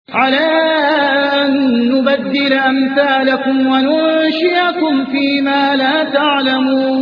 على أن نبدل أمثالكم وننشئكم فيما لا تعلمون